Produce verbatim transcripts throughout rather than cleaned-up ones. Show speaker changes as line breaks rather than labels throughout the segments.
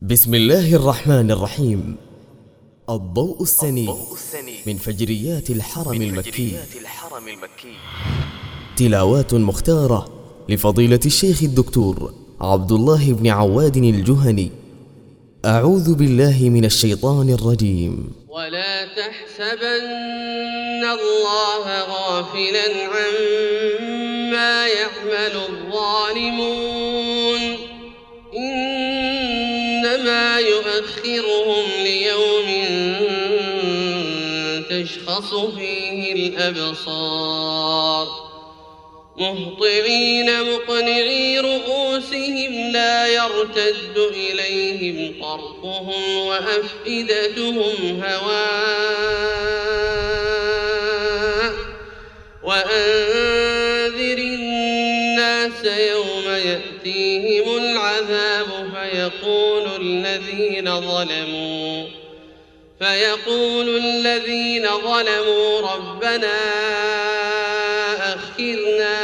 بسم الله الرحمن الرحيم. الضوء السني من فجريات الحرم المكي. تلاوات مختارة لفضيلة الشيخ الدكتور عبد الله بن عواد الجهني. أعوذ بالله من الشيطان الرجيم.
ولا تحسبن الله غافلا عما يعمل الظالمون، إنما يؤخرهم ليوم تشخص فيه الأبصار، مهطعين مقنعي رؤوسهم لا يرتد إليهم طرفهم وأفئدتهم هواء. وأنذر الناس يوم يأتيهم العذاب فيقول الذين ظلموا فيقول الذين ظلموا ربنا أخرنا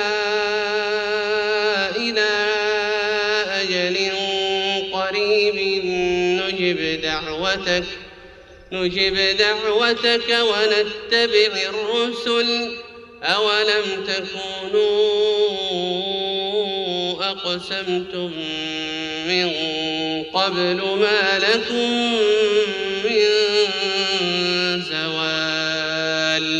إلى أجل قريب نجب دعوتك نجب دعوتك ونتبع الرسل، أولم تكونوا أقسمتم من قبل ما لكم من زوال.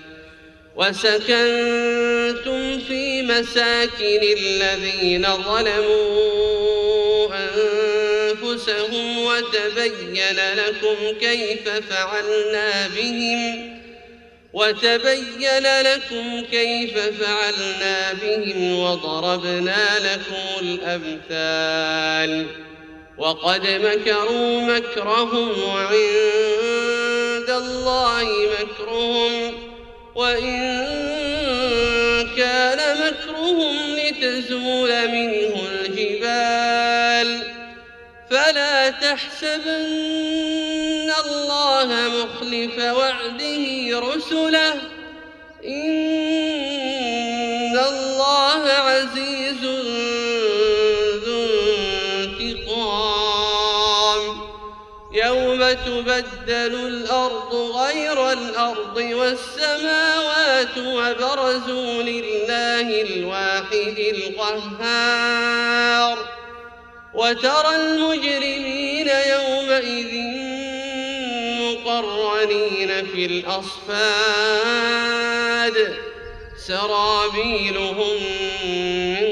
وسكنتم في مساكن الذين ظلموا أنفسهم وتبين لكم كيف فعلنا بهم وتبين لكم كيف فعلنا بهم وضربنا لكم الأمثال. وقد مكروا مكرهم وعند الله مكرهم وإن كان مكرهم لتزول منه الجبال. فلا تحسبن الله مخلف وعده رسله، إن الله عزيز ذو انتقام. يوم تبدل الأرض غير الأرض والسماوات وبرزوا لله الواحد القهار، وترى المجرمين يومئذ مقرنين في الأصفاد، سرابيلهم من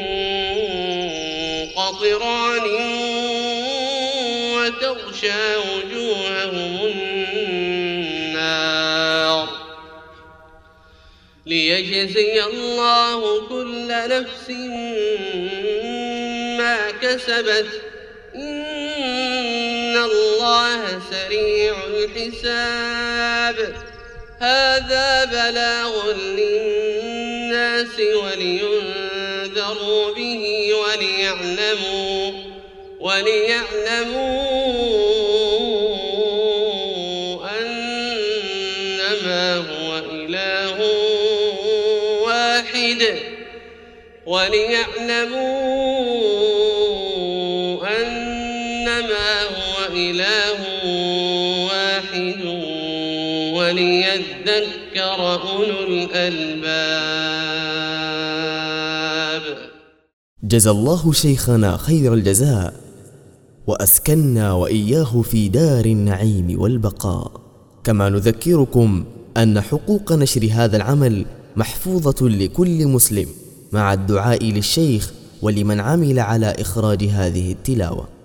قطران وتغشى وجوههم النار. ليجزي الله كل نفس ما كسبت، إن الله سريع الحساب. هذا بلاغ للناس ولينذروا به وليعلموا وليعلموا أنما هو إله واحد وليعلموا أنما هو إله واحد وليذكر أولو الألباب.
جزى الله شيخنا خير الجزاء، وأسكننا وإياه في دار النعيم والبقاء. كما نذكركم أن حقوق نشر هذا العمل محفوظة لكل مسلم، مع الدعاء للشيخ ولمن عمل على إخراج هذه التلاوة.